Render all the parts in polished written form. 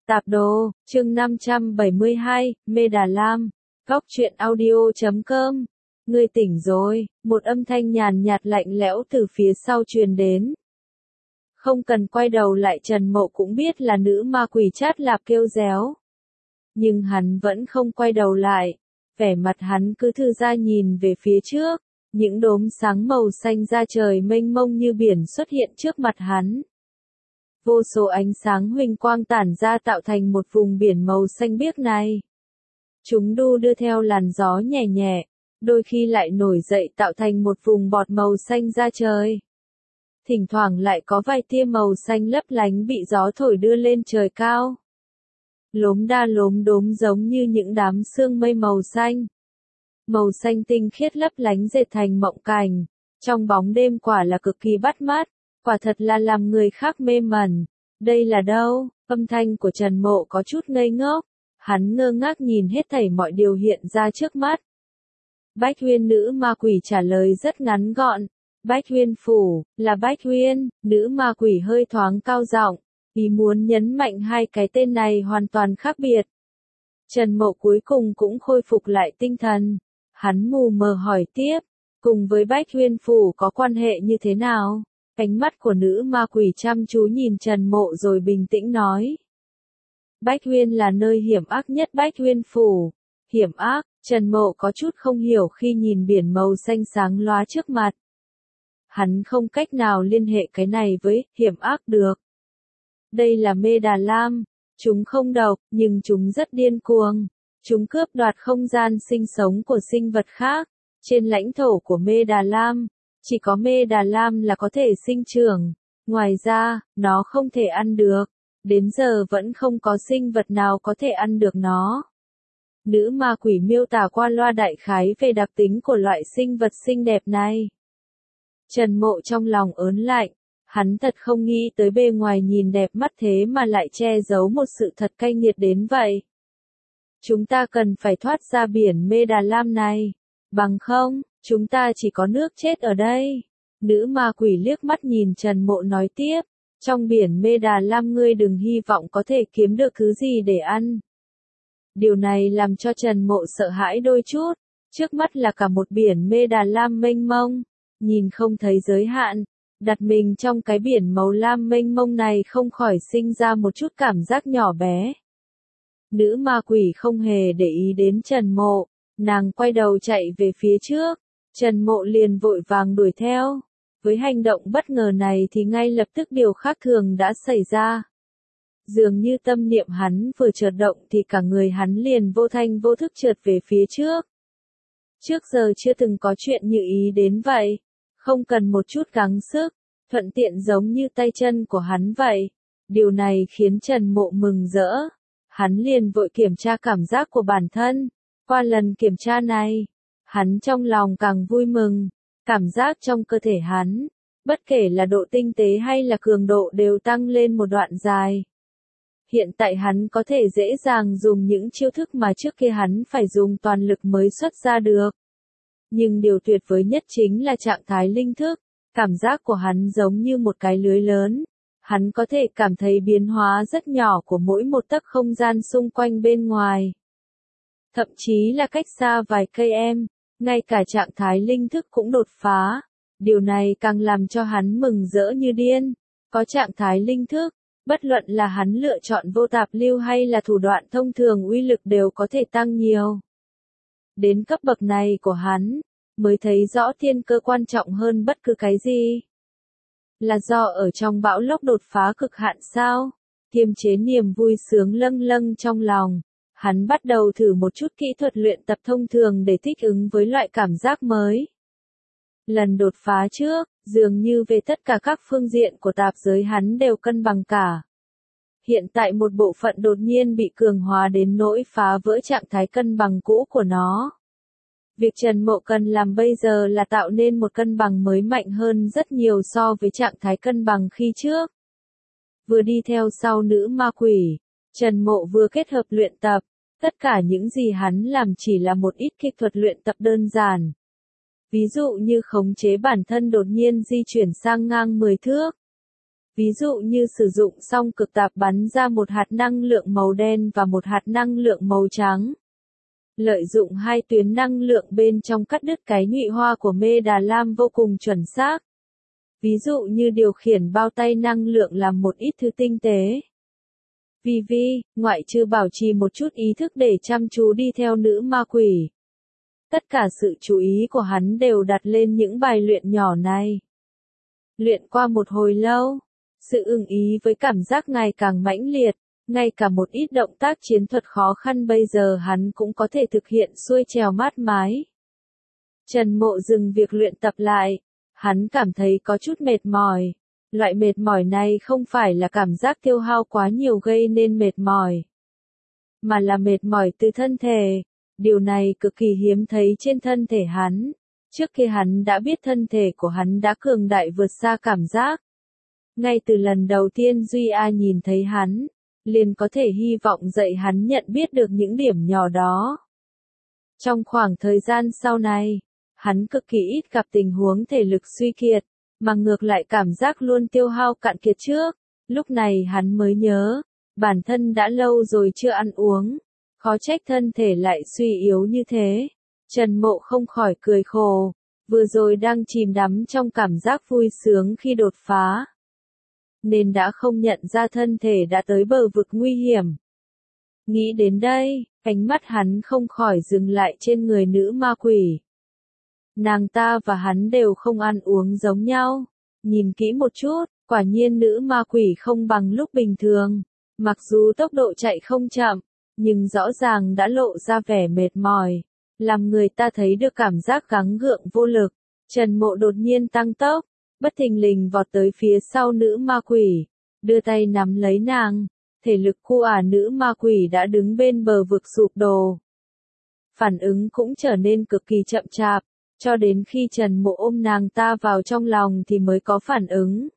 Tạp đồ, chương 572, Mê Đà Lam, góc truyện audio.com. Ngươi tỉnh rồi, một âm thanh nhàn nhạt lạnh lẽo từ phía sau truyền đến. Không cần quay đầu lại, Trần Mộ cũng biết là nữ ma quỷ Chát Lạp kêu réo. Nhưng hắn vẫn không quay đầu lại, vẻ mặt hắn cứ thư ra nhìn về phía trước, những đốm sáng màu xanh da trời mênh mông như biển xuất hiện trước mặt hắn. Vô số ánh sáng huỳnh quang tản ra tạo thành một vùng biển màu xanh biếc này. Chúng đu đưa theo làn gió nhẹ nhẹ, đôi khi lại nổi dậy tạo thành một vùng bọt màu xanh da trời. Thỉnh thoảng lại có vài tia màu xanh lấp lánh bị gió thổi đưa lên trời cao. Lốm đa lốm đốm giống như những đám sương mây màu xanh. Màu xanh tinh khiết lấp lánh dệt thành mộng cảnh, trong bóng đêm quả là cực kỳ bắt mắt. Quả thật là làm người khác mê mẩn. Đây là đâu? Âm thanh của Trần Mộ có chút ngây ngốc. Hắn ngơ ngác nhìn hết thảy mọi điều hiện ra trước mắt. Bách Huyên nữ ma quỷ trả lời rất ngắn gọn. Bách Huyên phủ, là Bách Huyên, nữ ma quỷ hơi thoáng cao giọng, ý muốn nhấn mạnh hai cái tên này hoàn toàn khác biệt. Trần Mộ cuối cùng cũng khôi phục lại tinh thần. Hắn mù mờ hỏi tiếp, cùng với Bách Huyên phủ có quan hệ như thế nào? Ánh mắt của nữ ma quỷ chăm chú nhìn Trần Mộ rồi bình tĩnh nói. Bách Huyên là nơi hiểm ác nhất Bách Huyên phủ. Hiểm ác, Trần Mộ có chút không hiểu khi nhìn biển màu xanh sáng lóa trước mặt. Hắn không cách nào liên hệ cái này với hiểm ác được. Đây là Mê Đà Lam, chúng không độc, nhưng chúng rất điên cuồng. Chúng cướp đoạt không gian sinh sống của sinh vật khác. Trên lãnh thổ của Mê Đà Lam, chỉ có Mê Đà Lam là có thể sinh trưởng, ngoài ra, nó không thể ăn được, đến giờ vẫn không có sinh vật nào có thể ăn được nó. Nữ ma quỷ miêu tả qua loa đại khái về đặc tính của loại sinh vật xinh đẹp này. Trần Mộ trong lòng ớn lạnh, hắn thật không nghĩ tới bề ngoài nhìn đẹp mắt thế mà lại che giấu một sự thật cay nghiệt đến vậy. Chúng ta cần phải thoát ra biển Mê Đà Lam này, bằng không, chúng ta chỉ có nước chết ở đây. Nữ ma quỷ liếc mắt nhìn Trần Mộ nói tiếp, trong biển Mê Đà Lam ngươi đừng hy vọng có thể kiếm được thứ gì để ăn. Điều này làm cho Trần Mộ sợ hãi đôi chút, trước mắt là cả một biển Mê Đà Lam mênh mông, nhìn không thấy giới hạn, đặt mình trong cái biển màu lam mênh mông này không khỏi sinh ra một chút cảm giác nhỏ bé. Nữ ma quỷ không hề để ý đến Trần Mộ, nàng quay đầu chạy về phía trước. Trần Mộ liền vội vàng đuổi theo. Với hành động bất ngờ này thì ngay lập tức điều khác thường đã xảy ra. Dường như tâm niệm hắn vừa chợt động thì cả người hắn liền vô thanh vô thức trượt về phía trước. Trước giờ chưa từng có chuyện như ý đến vậy. Không cần một chút gắng sức, thuận tiện giống như tay chân của hắn vậy. Điều này khiến Trần Mộ mừng rỡ. Hắn liền vội kiểm tra cảm giác của bản thân. Qua lần kiểm tra này, hắn trong lòng càng vui mừng, cảm giác trong cơ thể hắn, bất kể là độ tinh tế hay là cường độ đều tăng lên một đoạn dài. Hiện tại hắn có thể dễ dàng dùng những chiêu thức mà trước kia hắn phải dùng toàn lực mới xuất ra được. Nhưng điều tuyệt vời nhất chính là trạng thái linh thức, cảm giác của hắn giống như một cái lưới lớn. Hắn có thể cảm thấy biến hóa rất nhỏ của mỗi một tấc không gian xung quanh bên ngoài. Thậm chí là cách xa vài cây em. Ngay cả trạng thái linh thức cũng đột phá. Điều này càng làm cho hắn mừng rỡ như điên. Có trạng thái linh thức, bất luận là hắn lựa chọn vô tạp lưu hay là thủ đoạn thông thường uy lực đều có thể tăng nhiều. Đến cấp bậc này của hắn, mới thấy rõ thiên cơ quan trọng hơn bất cứ cái gì. Là do ở trong bão lốc đột phá cực hạn sao? Kiềm chế niềm vui sướng lâng lâng trong lòng. Hắn bắt đầu thử một chút kỹ thuật luyện tập thông thường để thích ứng với loại cảm giác mới. Lần đột phá trước, dường như về tất cả các phương diện của tạp giới hắn đều cân bằng cả. Hiện tại một bộ phận đột nhiên bị cường hóa đến nỗi phá vỡ trạng thái cân bằng cũ của nó. Việc Trần Mộ cần làm bây giờ là tạo nên một cân bằng mới mạnh hơn rất nhiều so với trạng thái cân bằng khi trước. Vừa đi theo sau nữ ma quỷ, Trần Mộ vừa kết hợp luyện tập, tất cả những gì hắn làm chỉ là một ít kỹ thuật luyện tập đơn giản. Ví dụ như khống chế bản thân đột nhiên di chuyển sang ngang 10 thước. Ví dụ như sử dụng song cực tạp bắn ra một hạt năng lượng màu đen và một hạt năng lượng màu trắng. Lợi dụng hai tuyến năng lượng bên trong cắt đứt cái nhụy hoa của Mê Đà Lam vô cùng chuẩn xác. Ví dụ như điều khiển bao tay năng lượng làm một ít thứ tinh tế. Vi, ngoại trừ bảo trì một chút ý thức để chăm chú đi theo nữ ma quỷ. Tất cả sự chú ý của hắn đều đặt lên những bài luyện nhỏ này. Luyện qua một hồi lâu, sự ưng ý với cảm giác ngày càng mãnh liệt, ngay cả một ít động tác chiến thuật khó khăn bây giờ hắn cũng có thể thực hiện xuôi trèo mát mái. Trần Mộ dừng việc luyện tập lại, hắn cảm thấy có chút mệt mỏi. Loại mệt mỏi này không phải là cảm giác tiêu hao quá nhiều gây nên mệt mỏi, mà là mệt mỏi từ thân thể. Điều này cực kỳ hiếm thấy trên thân thể hắn. Trước khi hắn đã biết thân thể của hắn đã cường đại vượt xa cảm giác. Ngay từ lần đầu tiên Duy A nhìn thấy hắn, liền có thể hy vọng dạy hắn nhận biết được những điểm nhỏ đó. Trong khoảng thời gian sau này, hắn cực kỳ ít gặp tình huống thể lực suy kiệt, mà ngược lại cảm giác luôn tiêu hao cạn kiệt trước. Lúc này hắn mới nhớ, bản thân đã lâu rồi chưa ăn uống, khó trách thân thể lại suy yếu như thế. Trần Mộ không khỏi cười khổ, vừa rồi đang chìm đắm trong cảm giác vui sướng khi đột phá, nên đã không nhận ra thân thể đã tới bờ vực nguy hiểm. Nghĩ đến đây, ánh mắt hắn không khỏi dừng lại trên người nữ ma quỷ. Nàng ta và hắn đều không ăn uống giống nhau. Nhìn kỹ một chút, quả nhiên nữ ma quỷ không bằng lúc bình thường. Mặc dù tốc độ chạy không chậm, nhưng rõ ràng đã lộ ra vẻ mệt mỏi, làm người ta thấy được cảm giác gắng gượng vô lực. Trần Mộ đột nhiên tăng tốc, bất thình lình vọt tới phía sau nữ ma quỷ, đưa tay nắm lấy nàng. Thể lực của nữ ma quỷ đã đứng bên bờ vực sụp đổ. Phản ứng cũng trở nên cực kỳ chậm chạp, cho đến khi Trần Mộ ôm nàng ta vào trong lòng thì mới có phản ứng.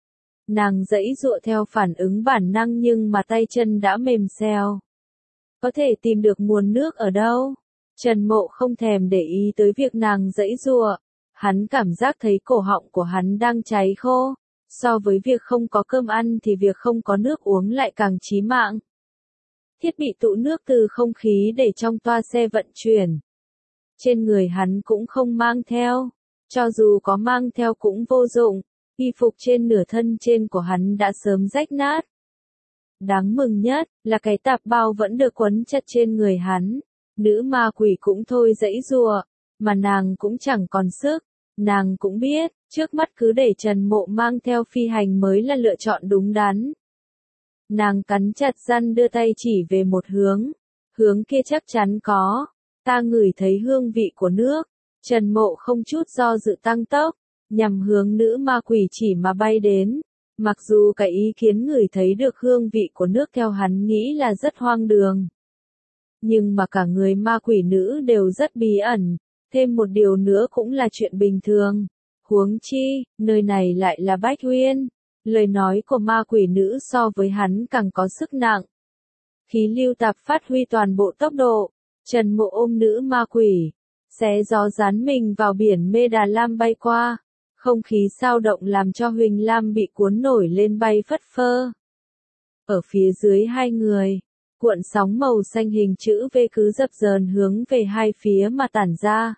Nàng giãy giụa theo phản ứng bản năng nhưng mà tay chân đã mềm xèo. Có thể tìm được nguồn nước ở đâu? Trần Mộ không thèm để ý tới việc nàng giãy giụa, hắn cảm giác thấy cổ họng của hắn đang cháy khô. So với việc không có cơm ăn thì việc không có nước uống lại càng chí mạng. Thiết bị tụ nước từ không khí để trong toa xe vận chuyển. Trên người hắn cũng không mang theo, cho dù có mang theo cũng vô dụng, y phục trên nửa thân trên của hắn đã sớm rách nát. Đáng mừng nhất là cái tạp bao vẫn được quấn chặt trên người hắn. Nữ ma quỷ cũng thôi giãy giụa, mà nàng cũng chẳng còn sức. Nàng cũng biết, trước mắt cứ để Trần Mộ mang theo phi hành mới là lựa chọn đúng đắn. Nàng cắn chặt răng đưa tay chỉ về một hướng. Hướng kia chắc chắn có. Ta ngửi thấy hương vị của nước. Trần Mộ không chút do dự tăng tốc, nhằm hướng nữ ma quỷ chỉ mà bay đến. Mặc dù cái ý kiến ngửi thấy được hương vị của nước theo hắn nghĩ là rất hoang đường. Nhưng mà cả người ma quỷ nữ đều rất bí ẩn. Thêm một điều nữa cũng là chuyện bình thường. Huống chi, nơi này lại là Bách Huyên. Lời nói của ma quỷ nữ so với hắn càng có sức nặng. Khí lưu tạp phát huy toàn bộ tốc độ. Trần Mộ ôm nữ ma quỷ, xé gió dán mình vào biển Mê Đà Lam bay qua. Không khí sao động làm cho Huỳnh Lam bị cuốn nổi lên bay phất phơ. Ở phía dưới hai người, cuộn sóng màu xanh hình chữ V cứ dập dờn hướng về hai phía mà tản ra.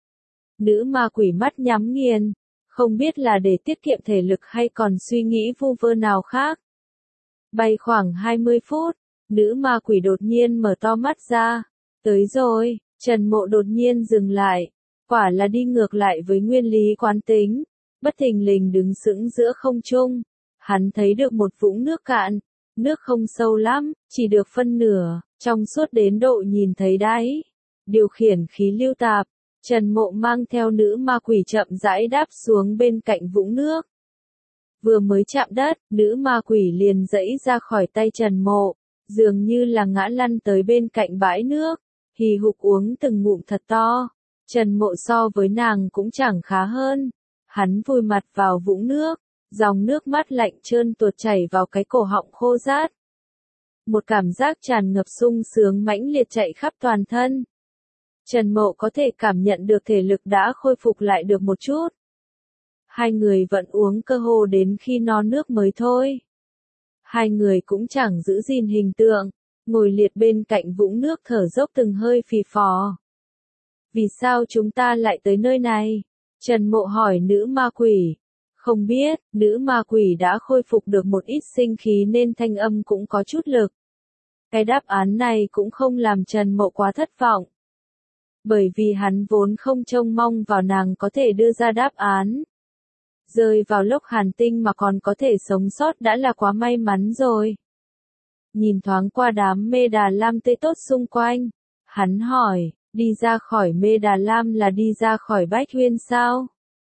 Nữ ma quỷ mắt nhắm nghiền, không biết là để tiết kiệm thể lực hay còn suy nghĩ vu vơ nào khác. Bay khoảng 20 phút, nữ ma quỷ đột nhiên mở to mắt ra. Tới rồi, Trần Mộ đột nhiên dừng lại. Quả là đi ngược lại với nguyên lý quán tính. Bất thình lình đứng sững giữa không trung. Hắn thấy được một vũng nước cạn. Nước không sâu lắm, chỉ được phân nửa, trong suốt đến độ nhìn thấy đáy. Điều khiển khí lưu tạp, Trần Mộ mang theo nữ ma quỷ chậm rãi đáp xuống bên cạnh vũng nước. Vừa mới chạm đất, nữ ma quỷ liền giãy ra khỏi tay Trần Mộ, dường như là ngã lăn tới bên cạnh bãi nước, hì hục uống từng ngụm thật to. Trần Mộ so với nàng cũng chẳng khá hơn. Hắn vùi mặt vào vũng nước, dòng nước mắt lạnh trơn tuột chảy vào cái cổ họng khô rát. Một cảm giác tràn ngập sung sướng mãnh liệt chạy khắp toàn thân. Trần Mộ có thể cảm nhận được thể lực đã khôi phục lại được một chút. Hai người vẫn uống cơ hồ đến khi no nước mới thôi. Hai người cũng chẳng giữ gìn hình tượng, ngồi liệt bên cạnh vũng nước thở dốc từng hơi phì phò. Vì sao chúng ta lại tới nơi này? Trần Mộ hỏi nữ ma quỷ. Không biết, nữ ma quỷ đã khôi phục được một ít sinh khí nên thanh âm cũng có chút lực. Cái đáp án này cũng không làm Trần Mộ quá thất vọng. Bởi vì hắn vốn không trông mong vào nàng có thể đưa ra đáp án. Rơi vào lốc hàn tinh mà còn có thể sống sót đã là quá may mắn rồi. Nhìn thoáng qua đám mê đà lam tươi tốt xung quanh, hắn hỏi, đi ra khỏi mê đà lam là đi ra khỏi Bách Huyên sao?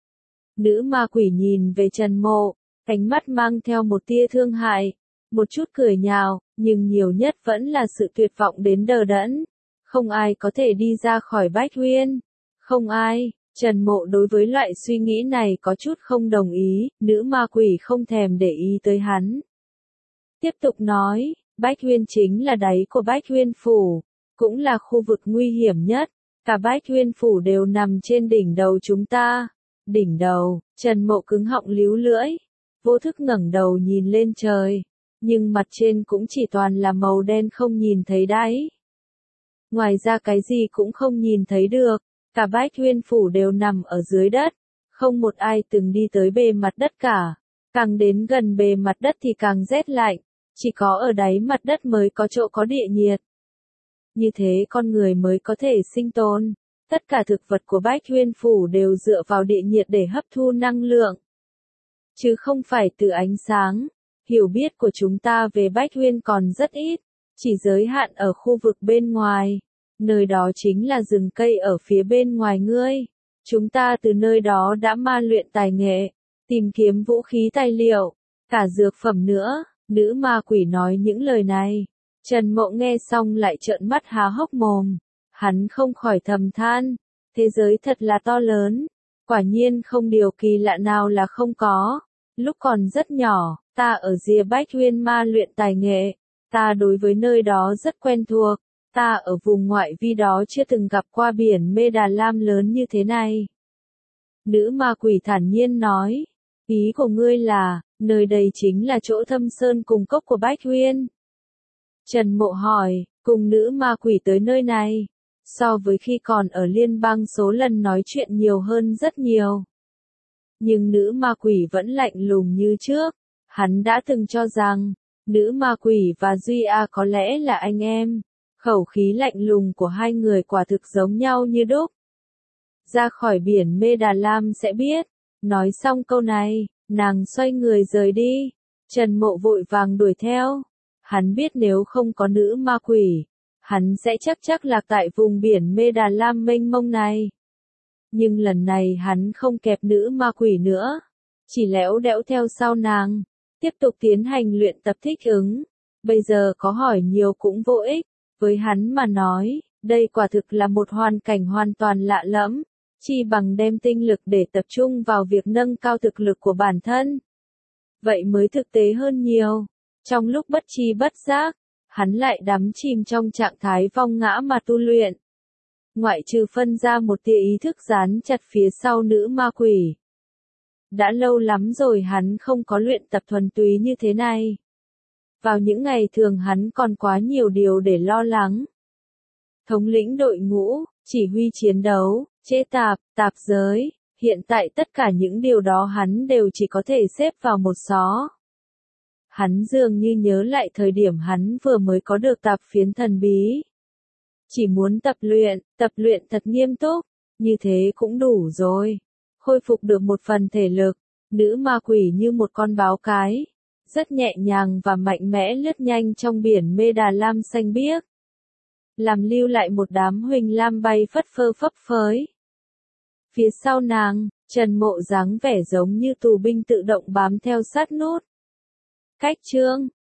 Nữ ma quỷ nhìn về Trần Mộ, ánh mắt mang theo một tia thương hại, một chút cười nhạo, nhưng nhiều nhất vẫn là sự tuyệt vọng đến đờ đẫn. Không ai có thể đi ra khỏi Bách Huyên. Không ai. Trần Mộ đối với loại suy nghĩ này có chút không đồng ý, nữ ma quỷ không thèm để ý tới hắn. Tiếp tục nói, Bách Huyên chính là đáy của Bách Huyên Phủ, cũng là khu vực nguy hiểm nhất, cả Bách Huyên Phủ đều nằm trên đỉnh đầu chúng ta. Đỉnh đầu, Trần Mộ cứng họng líu lưỡi, vô thức ngẩng đầu nhìn lên trời, nhưng mặt trên cũng chỉ toàn là màu đen không nhìn thấy đáy. Ngoài ra cái gì cũng không nhìn thấy được. Cả Bách Huyên Phủ đều nằm ở dưới đất, không một ai từng đi tới bề mặt đất cả. Càng đến gần bề mặt đất thì càng rét lạnh, chỉ có ở đáy mặt đất mới có chỗ có địa nhiệt. Như thế con người mới có thể sinh tồn. Tất cả thực vật của Bách Huyên Phủ đều dựa vào địa nhiệt để hấp thu năng lượng, chứ không phải từ ánh sáng. Hiểu biết của chúng ta về Bách Huyên còn rất ít, chỉ giới hạn ở khu vực bên ngoài. Nơi đó chính là rừng cây ở phía bên ngoài ngươi. Chúng ta từ nơi đó đã ma luyện tài nghệ, tìm kiếm vũ khí tài liệu, cả dược phẩm nữa. Nữ ma quỷ nói những lời này. Trần Mộ nghe xong lại trợn mắt há hốc mồm. Hắn không khỏi thầm than. Thế giới thật là to lớn. Quả nhiên không điều kỳ lạ nào là không có. Lúc còn rất nhỏ, ta ở rìa Bách Huyên ma luyện tài nghệ. Ta đối với nơi đó rất quen thuộc. Ta ở vùng ngoại vi đó chưa từng gặp qua biển mê đà lam lớn như thế này. Nữ ma quỷ thản nhiên nói. Ý của ngươi là, nơi đây chính là chỗ thâm sơn cùng cốc của Bách Huyên. Trần Mộ hỏi, cùng nữ ma quỷ tới nơi này. So với khi còn ở liên bang số lần nói chuyện nhiều hơn rất nhiều. Nhưng nữ ma quỷ vẫn lạnh lùng như trước. Hắn đã từng cho rằng, nữ ma quỷ và Duy A có lẽ là anh em. Khẩu khí lạnh lùng của hai người quả thực giống nhau như đúc. Ra khỏi biển mê đà lam sẽ biết. Nói xong câu này, nàng xoay người rời đi. Trần Mộ vội vàng đuổi theo. Hắn biết nếu không có nữ ma quỷ, hắn sẽ chắc lạc tại vùng biển mê đà lam mênh mông này. Nhưng lần này hắn không kẹp nữ ma quỷ nữa, chỉ lẽo đẽo theo sau nàng, tiếp tục tiến hành luyện tập thích ứng. Bây giờ có hỏi nhiều cũng vô ích. Với hắn mà nói, đây quả thực là một hoàn cảnh hoàn toàn lạ lẫm, chi bằng đem tinh lực để tập trung vào việc nâng cao thực lực của bản thân. Vậy mới thực tế hơn nhiều. Trong lúc bất tri bất giác, hắn lại đắm chìm trong trạng thái vong ngã mà tu luyện. Ngoại trừ phân ra một tia ý thức dán chặt phía sau nữ ma quỷ. Đã lâu lắm rồi hắn không có luyện tập thuần túy như thế này. Vào những ngày thường hắn còn quá nhiều điều để lo lắng. Thống lĩnh đội ngũ, chỉ huy chiến đấu, chế tạp giới, hiện tại tất cả những điều đó hắn đều chỉ có thể xếp vào một xó. Hắn dường như nhớ lại thời điểm hắn vừa mới có được tạp phiến thần bí. Chỉ muốn tập luyện thật nghiêm túc, như thế cũng đủ rồi. Khôi phục được một phần thể lực, nữ ma quỷ như một con báo cái. Rất nhẹ nhàng và mạnh mẽ lướt nhanh trong biển mê đà lam xanh biếc. Làm lưu lại một đám huỳnh lam bay phất phới. Phía sau nàng, Trần Mộ dáng vẻ giống như tù binh tự động bám theo sát nút. Cách chương